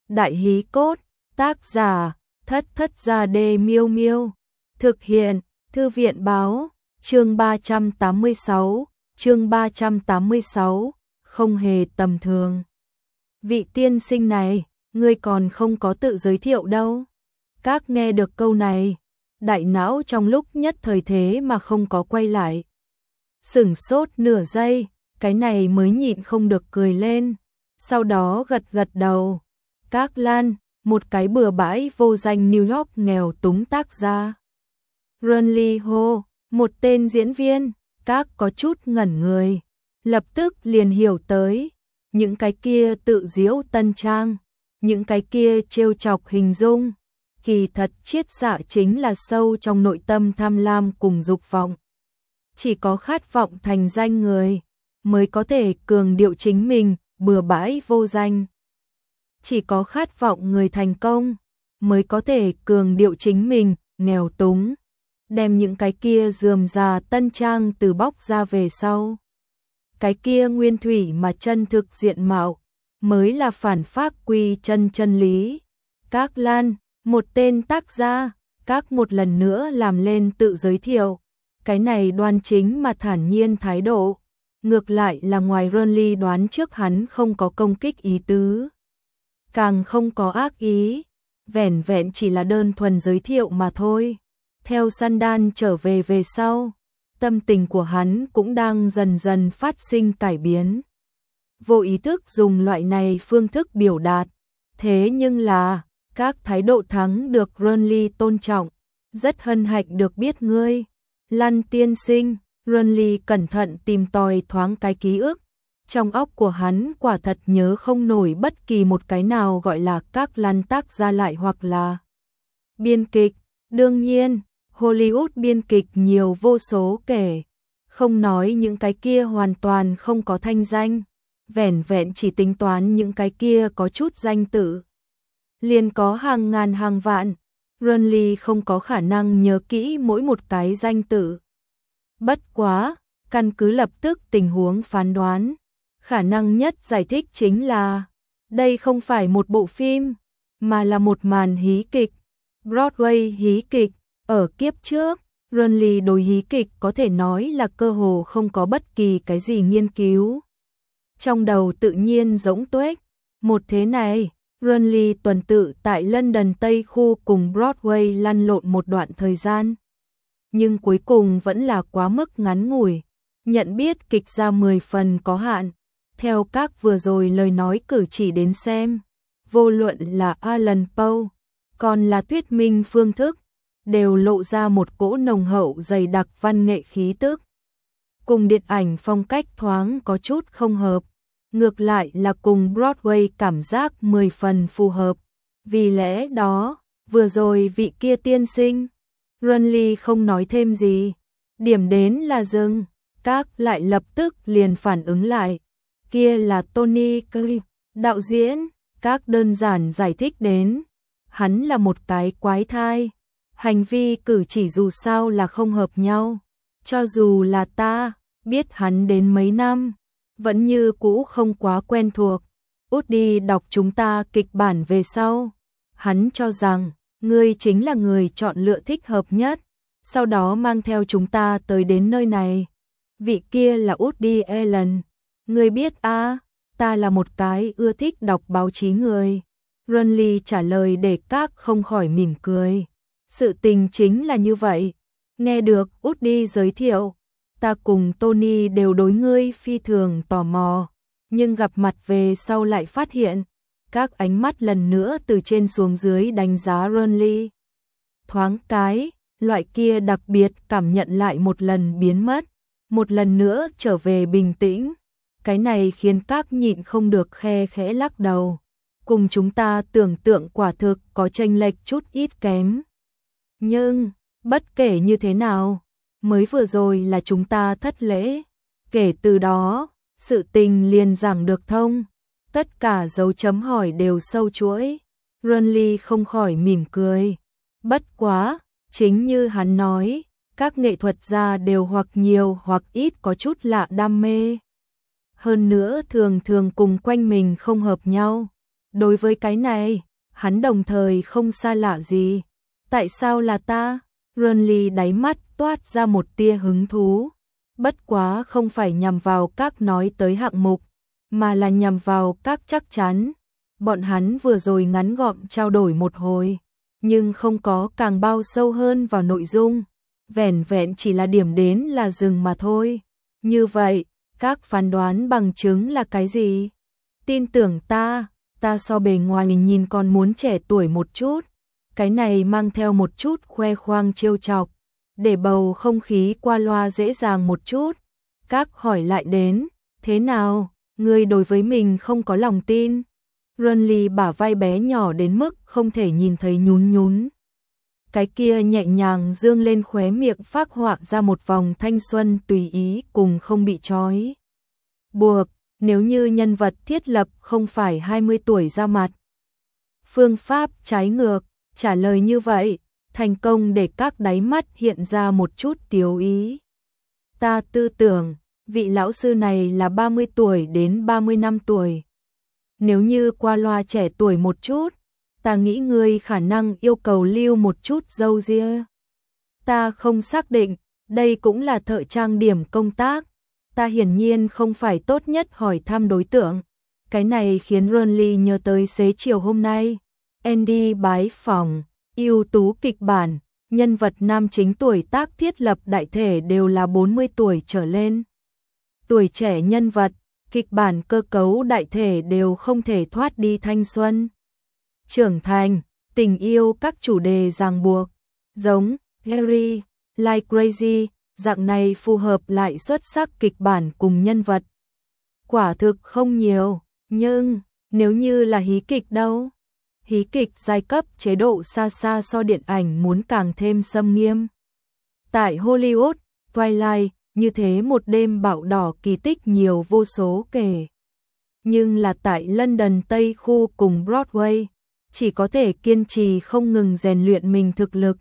Đại hí cốt, tác giả, Thất Thất Gia Đê Miêu Miêu. Thực hiện, Thư viện báo, chương 386, không hề tầm thường. Vị tiên sinh này, ngươi còn không có tự giới thiệu đâu. Các nghe được câu này, đại não trong lúc nhất thời thế mà không có quay lại. Sửng sốt nửa giây, cái này mới nhịn không được cười lên, sau đó gật gật đầu. Các Lan, một cái bừa bãi vô danh New York nghèo túng tác gia. Runley Ho, một tên diễn viên, các có chút ngẩn người, lập tức liền hiểu tới, những cái kia tự diễu tân trang, những cái kia trêu chọc hình dung, kỳ thật chiết xạ chính là sâu trong nội tâm tham lam cùng dục vọng. Chỉ có khát vọng thành danh người mới có thể cường điệu chính mình, bừa bãi vô danh. Chỉ có khát vọng người thành công mới có thể cường điệu chính mình, nghèo túng. Đem những cái kia rườm rà tân trang từ bóc ra về sau. Cái kia nguyên thủy mà chân thực diện mạo mới là phản phác quy chân lý. Các Lan, một tên tác gia, các một lần nữa làm lên tự giới thiệu. Cái này đoan chính mà thản nhiên thái độ. Ngược lại là ngoài Runley đoán trước hắn không có công kích ý tứ, càng không có ác ý, vẻn vẹn chỉ là đơn thuần giới thiệu mà thôi. Theo Sandan trở về sau, tâm tình của hắn cũng đang dần dần phát sinh cải biến. Vô ý thức dùng loại này phương thức biểu đạt, thế nhưng là các thái độ thắng được Runley tôn trọng, rất hân hạnh được biết ngươi, Lan tiên sinh. Runley cẩn thận tìm tòi thoáng cái ký ức, trong óc của hắn quả thật nhớ không nổi bất kỳ một cái nào gọi là các Lan tác gia lại hoặc là biên kịch. Đương nhiên, Hollywood biên kịch nhiều vô số kể, không nói những cái kia hoàn toàn không có thanh danh, vẻn vẹn chỉ tính toán những cái kia có chút danh tự, liền có hàng ngàn hàng vạn. Runley không có khả năng nhớ kỹ mỗi một cái danh tự. Bất quá, căn cứ lập tức tình huống phán đoán, khả năng nhất giải thích chính là đây không phải một bộ phim, mà là một màn hí kịch, Broadway hí kịch. Ở kiếp trước, Runley đối hí kịch có thể nói là cơ hồ không có bất kỳ cái gì nghiên cứu. Trong đầu tự nhiên rỗng tuếch. Một thế này, Runley tuần tự tại London Tây khu cùng Broadway lăn lộn một đoạn thời gian. Nhưng cuối cùng vẫn là quá mức ngắn ngủi, nhận biết kịch ra 10 phần có hạn. Theo các vừa rồi lời nói cử chỉ đến xem, vô luận là Alan Poe, còn là thuyết minh phương thức, đều lộ ra một cỗ nồng hậu dày đặc văn nghệ khí tức. Cùng điện ảnh phong cách thoáng có chút không hợp, ngược lại là cùng Broadway cảm giác 10 phần phù hợp. Vì lẽ đó, vừa rồi vị kia tiên sinh, Runley không nói thêm gì, điểm đến là dừng. Các lại lập tức liền phản ứng lại, kia là Tony Curry, đạo diễn. Các đơn giản giải thích đến, hắn là một cái quái thai, hành vi cử chỉ dù sao là không hợp nhau. Cho dù là ta biết hắn đến mấy năm, vẫn như cũ không quá quen thuộc. Woody đọc chúng ta kịch bản về sau, hắn cho rằng ngươi chính là người chọn lựa thích hợp nhất, sau đó mang theo chúng ta tới đến nơi này. Vị kia là Woody Allen, ngươi biết à, ta là một cái ưa thích đọc báo chí người. Runley trả lời để các không khỏi mỉm cười. Sự tình chính là như vậy. Nghe được Woody giới thiệu, ta cùng Tony đều đối ngươi phi thường tò mò, nhưng gặp mặt về sau lại phát hiện, các ánh mắt lần nữa từ trên xuống dưới đánh giá Runley. Thoáng cái, loại kia đặc biệt cảm nhận lại một lần biến mất, một lần nữa trở về bình tĩnh. Cái này khiến các nhịn không được khe khẽ lắc đầu. Cùng chúng ta tưởng tượng quả thực có chênh lệch chút ít kém. Nhưng, bất kể như thế nào, mới vừa rồi là chúng ta thất lễ. Kể từ đó, sự tình liền giảng được thông. Tất cả dấu chấm hỏi đều sâu chuỗi. Runley không khỏi mỉm cười. Bất quá, chính như hắn nói, các nghệ thuật gia đều hoặc nhiều hoặc ít có chút lạ đam mê. Hơn nữa thường thường cùng quanh mình không hợp nhau. Đối với cái này, hắn đồng thời không xa lạ gì. Tại sao là ta? Renly đáy mắt toát ra một tia hứng thú. Bất quá không phải nhằm vào các nói tới hạng mục, mà là nhằm vào các chắc chắn. Bọn hắn vừa rồi ngắn gọn trao đổi một hồi, nhưng không có càng bao sâu hơn vào nội dung. Vẻn vẹn chỉ là điểm đến là dừng mà thôi. Như vậy, các phán đoán bằng chứng là cái gì? Tin tưởng ta so bề ngoài nhìn còn muốn trẻ tuổi một chút. Cái này mang theo một chút khoe khoang trêu chọc, để bầu không khí qua loa dễ dàng một chút. Các hỏi lại đến, thế nào, ngươi đối với mình không có lòng tin? Renly bả vai bé nhỏ đến mức không thể nhìn thấy nhún nhún. Cái kia nhẹ nhàng dương lên khóe miệng phác họa ra một vòng thanh xuân tùy ý cùng không bị trói buộc, nếu như nhân vật thiết lập không phải 20 tuổi ra mặt. Phương pháp trái ngược, trả lời như vậy, thành công để các đáy mắt hiện ra một chút tiếu ý. Ta tư tưởng, vị lão sư này là 30 tuổi đến 35 tuổi. Nếu như qua loa trẻ tuổi một chút, ta nghĩ ngươi khả năng yêu cầu lưu một chút râu ria. Ta không xác định, đây cũng là thợ trang điểm công tác. Ta hiển nhiên không phải tốt nhất hỏi thăm đối tượng. Cái này khiến Renly nhớ tới xế chiều hôm nay. Andy bái phòng, ưu tú kịch bản, nhân vật nam chính tuổi tác thiết lập đại thể đều là 40 tuổi trở lên. Tuổi trẻ nhân vật, kịch bản cơ cấu đại thể đều không thể thoát đi thanh xuân. Trưởng thành, tình yêu các chủ đề ràng buộc, giống Harry, Like Crazy, dạng này phù hợp lại xuất sắc kịch bản cùng nhân vật. Quả thực không nhiều, nhưng nếu như là hí kịch đâu? Hí kịch giai cấp chế độ xa xa so điện ảnh muốn càng thêm xâm nghiêm. Tại Hollywood, Twilight, như thế một đêm bão đỏ kỳ tích nhiều vô số kể. Nhưng là tại London Tây khu cùng Broadway, chỉ có thể kiên trì không ngừng rèn luyện mình thực lực.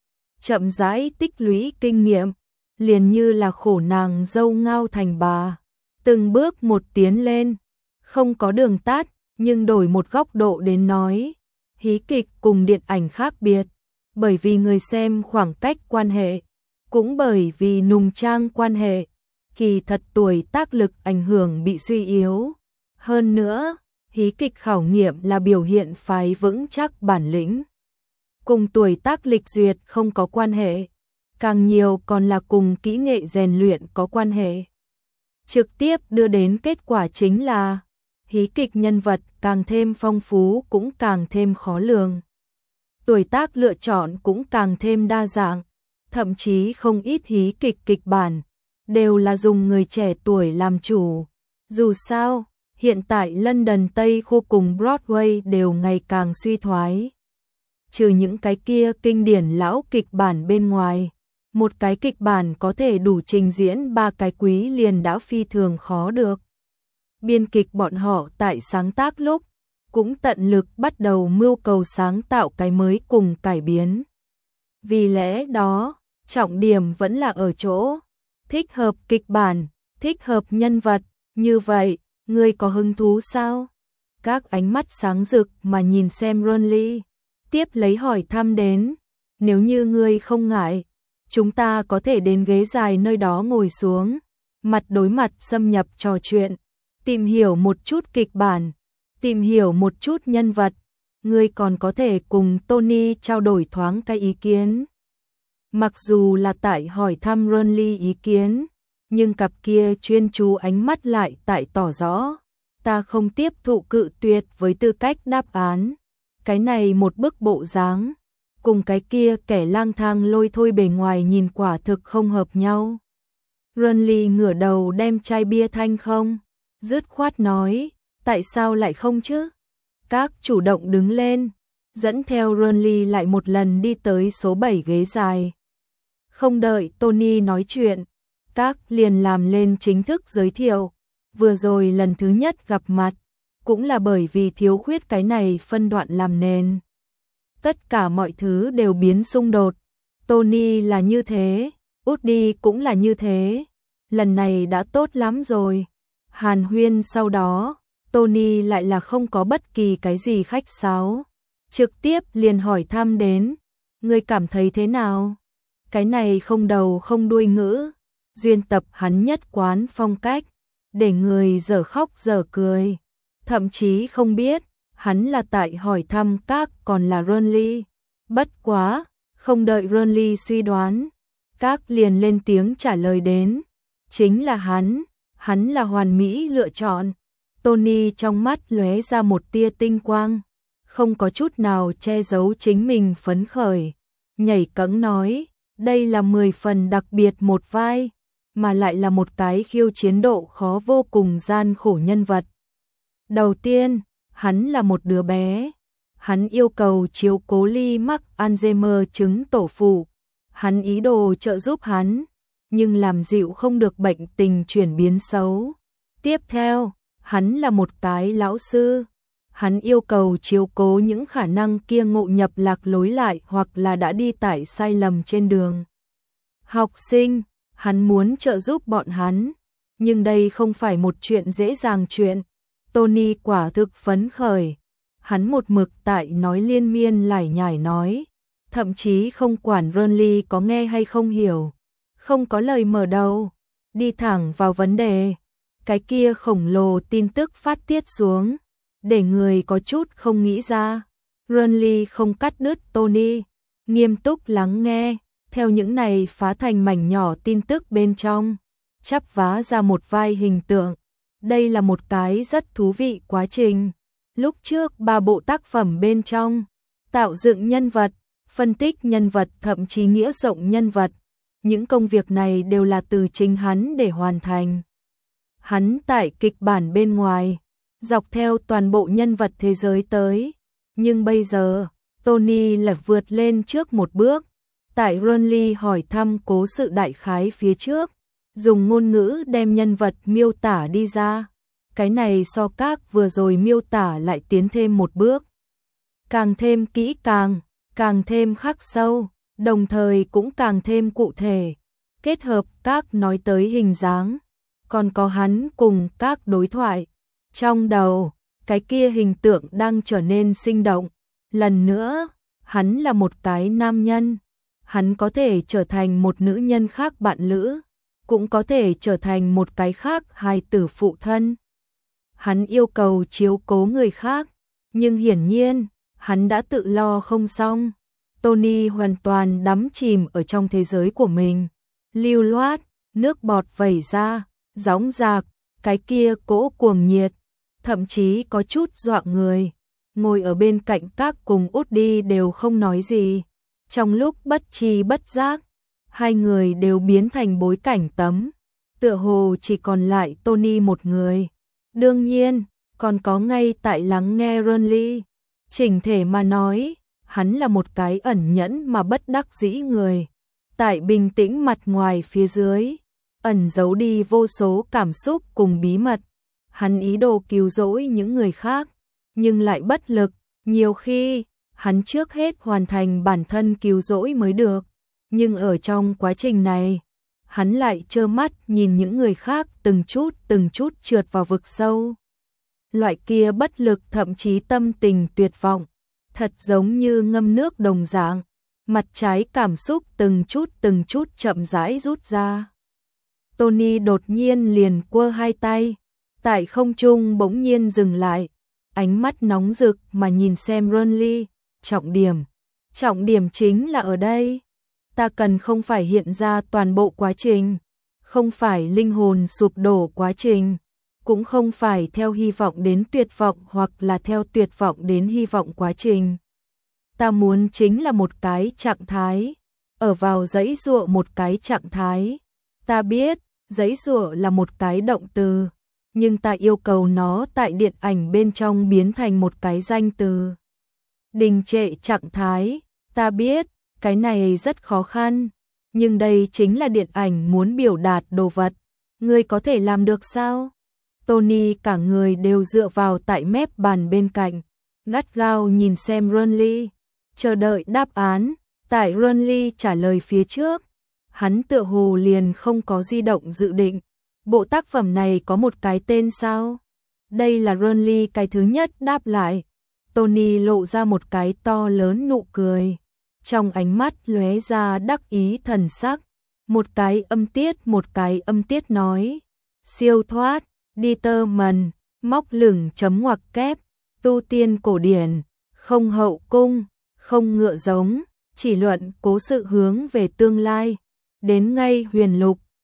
Chậm rãi tích lũy kinh nghiệm, liền như là khổ nàng dâu ngao thành bà. Từng bước một tiến lên, không có đường tắt, nhưng đổi một góc độ đến nói. Hí kịch cùng điện ảnh khác biệt, bởi vì người xem khoảng cách quan hệ, cũng bởi vì nùng trang quan hệ, kỳ thật tuổi tác lực ảnh hưởng bị suy yếu. Hơn nữa, hí kịch khảo nghiệm là biểu hiện phái vững chắc bản lĩnh. Cùng tuổi tác lịch duyệt không có quan hệ, càng nhiều còn là cùng kỹ nghệ rèn luyện có quan hệ. Trực tiếp đưa đến kết quả chính là hí kịch nhân vật càng thêm phong phú cũng càng thêm khó lường. Tuổi tác lựa chọn cũng càng thêm đa dạng, thậm chí không ít hí kịch kịch bản đều là dùng người trẻ tuổi làm chủ. Dù sao, hiện tại London Tây khu cùng Broadway đều ngày càng suy thoái. Trừ những cái kia kinh điển lão kịch bản bên ngoài, một cái kịch bản có thể đủ trình diễn 3 cái quý liền đã phi thường khó được. Biên kịch bọn họ tại sáng tác lúc cũng tận lực bắt đầu mưu cầu sáng tạo cái mới cùng cải biến. Vì lẽ đó, trọng điểm vẫn là ở chỗ thích hợp kịch bản, thích hợp nhân vật. Như vậy, ngươi có hứng thú sao? Các ánh mắt sáng rực mà nhìn xem Renly, tiếp lấy hỏi thăm đến, nếu như ngươi không ngại, chúng ta có thể đến ghế dài nơi đó ngồi xuống, mặt đối mặt xâm nhập trò chuyện, tìm hiểu một chút kịch bản, tìm hiểu một chút nhân vật. Ngươi còn có thể cùng Tony trao đổi thoáng cái ý kiến. Mặc dù là tại hỏi thăm Renly ý kiến, nhưng cặp kia chuyên chú ánh mắt lại tại tỏ rõ, ta không tiếp thụ cự tuyệt với tư cách đáp án. Cái này một bức bộ dáng, cùng cái kia kẻ lang thang lôi thôi bề ngoài nhìn quả thực không hợp nhau. Renly ngửa đầu đem chai bia thanh không, dứt khoát nói, tại sao lại không chứ? Các chủ động đứng lên, dẫn theo Renly lại một lần đi tới số 7 ghế dài. Không đợi Tony nói chuyện, các liền làm lên chính thức giới thiệu. Vừa rồi lần thứ nhất gặp mặt, cũng là bởi vì thiếu khuyết cái này phân đoạn làm nền. Tất cả mọi thứ đều biến xung đột. Tony là như thế, Woody cũng là như thế. Lần này đã tốt lắm rồi. Hàn huyên sau đó, Tony lại là không có bất kỳ cái gì khách sáo, trực tiếp liền hỏi thăm đến, ngươi cảm thấy thế nào? Cái này không đầu không đuôi ngữ, duyên tập hắn nhất quán phong cách, để người dở khóc dở cười, thậm chí không biết, hắn là tại hỏi thăm các còn là Ronly. Bất quá, không đợi Ronly suy đoán, các liền lên tiếng trả lời đến, chính là hắn là hoàn mỹ lựa chọn. Tony trong mắt lóe ra một tia tinh quang, không có chút nào che giấu chính mình phấn khởi, nhảy cẫng nói, đây là 10 phần đặc biệt một vai, mà lại là một cái khiêu chiến độ khó vô cùng gian khổ nhân vật. Đầu tiên, hắn là một đứa bé, hắn yêu cầu chiếu cố Ly mắc Alzheimer chứng tổ phụ, hắn ý đồ trợ giúp hắn, nhưng làm dịu không được bệnh tình chuyển biến xấu. Tiếp theo, hắn là một cái lão sư, hắn yêu cầu chiếu cố những khả năng kia ngộ nhập lạc lối lại hoặc là đã đi tải sai lầm trên đường. Học sinh, hắn muốn trợ giúp bọn hắn, nhưng đây không phải một chuyện dễ dàng chuyện. Tony quả thực phấn khởi, hắn một mực tại nói liên miên lải nhải nói, thậm chí không quản Ronly có nghe hay không hiểu, không có lời mở đầu, đi thẳng vào vấn đề. Cái kia khổng lồ tin tức phát tiết xuống, để người có chút không nghĩ ra. Ronly không cắt đứt Tony, nghiêm túc lắng nghe, theo những này phá thành mảnh nhỏ tin tức bên trong, chắp vá ra một vai hình tượng. Đây là một cái rất thú vị quá trình. Lúc trước 3 bộ tác phẩm bên trong, tạo dựng nhân vật, phân tích nhân vật thậm chí nghĩa rộng nhân vật, những công việc này đều là từ chính hắn để hoàn thành. Hắn tại kịch bản bên ngoài, dọc theo toàn bộ nhân vật thế giới tới, nhưng bây giờ, Tony là vượt lên trước một bước, tại Ronly hỏi thăm cố sự đại khái phía trước, dùng ngôn ngữ đem nhân vật miêu tả đi ra. Cái này so các vừa rồi miêu tả lại tiến thêm một bước. Càng thêm kỹ càng thêm khắc sâu, đồng thời cũng càng thêm cụ thể. Kết hợp các nói tới hình dáng, còn có hắn cùng các đối thoại. Trong đầu, cái kia hình tượng đang trở nên sinh động. Lần nữa, hắn là một cái nam nhân. Hắn có thể trở thành một nữ nhân khác bạn lữ, cũng có thể trở thành một cái khác hài tử phụ thân. Hắn yêu cầu chiếu cố người khác, nhưng hiển nhiên, hắn đã tự lo không xong. Tony hoàn toàn đắm chìm ở trong thế giới của mình. Lưu loát, nước bọt vẩy ra, dõng dạc, cái kia cỗ cuồng nhiệt, thậm chí có chút dọa người. Ngồi ở bên cạnh các cùng út đi đều không nói gì. Trong lúc bất tri bất giác, hai người đều biến thành bối cảnh tấm. Tựa hồ chỉ còn lại Tony một người. Đương nhiên, còn có ngay tại lắng nghe Ronly. Chỉnh thể mà nói, hắn là một cái ẩn nhẫn mà bất đắc dĩ người. Tại bình tĩnh mặt ngoài phía dưới, ẩn giấu đi vô số cảm xúc cùng bí mật. Hắn ý đồ cứu rỗi những người khác, nhưng lại bất lực. Nhiều khi, hắn trước hết hoàn thành bản thân cứu rỗi mới được. Nhưng ở trong quá trình này, hắn lại trơ mắt nhìn những người khác từng chút trượt vào vực sâu. Loại kia bất lực thậm chí tâm tình tuyệt vọng, thật giống như ngâm nước đồng dạng, mặt trái cảm xúc từng chút chậm rãi rút ra. Tony đột nhiên liền quơ hai tay, tại không trung bỗng nhiên dừng lại, ánh mắt nóng rực mà nhìn xem Ronly. Trọng điểm chính là ở đây. Ta cần không phải hiện ra toàn bộ quá trình, không phải linh hồn sụp đổ quá trình, cũng không phải theo hy vọng đến tuyệt vọng hoặc là theo tuyệt vọng đến hy vọng quá trình. Ta muốn chính là một cái trạng thái, ở vào giãy giụa một cái trạng thái. Ta biết, giãy giụa là một cái động từ, nhưng ta yêu cầu nó tại điện ảnh bên trong biến thành một cái danh từ. Đình trệ trạng thái, ta biết, cái này rất khó khăn, nhưng đây chính là điện ảnh muốn biểu đạt đồ vật. Ngươi có thể làm được sao? Tony cả người đều dựa vào tại mép bàn bên cạnh, gắt gao nhìn xem Ronly, chờ đợi đáp án. Tại Ronly trả lời phía trước, hắn tựa hồ liền không có di động dự định. Bộ tác phẩm này có một cái tên sao? Đây là Ronly cái thứ nhất đáp lại. Tony lộ ra một cái to lớn nụ cười. Trong ánh mắt lóe ra đắc ý thần sắc. Một cái âm tiết nói. Siêu thoát, Determine, móc lửng chấm ngoặc kép, tu tiên cổ điển, không hậu cung, không ngựa giống, chỉ luận cố sự hướng về tương lai. Đến ngay huyền lục,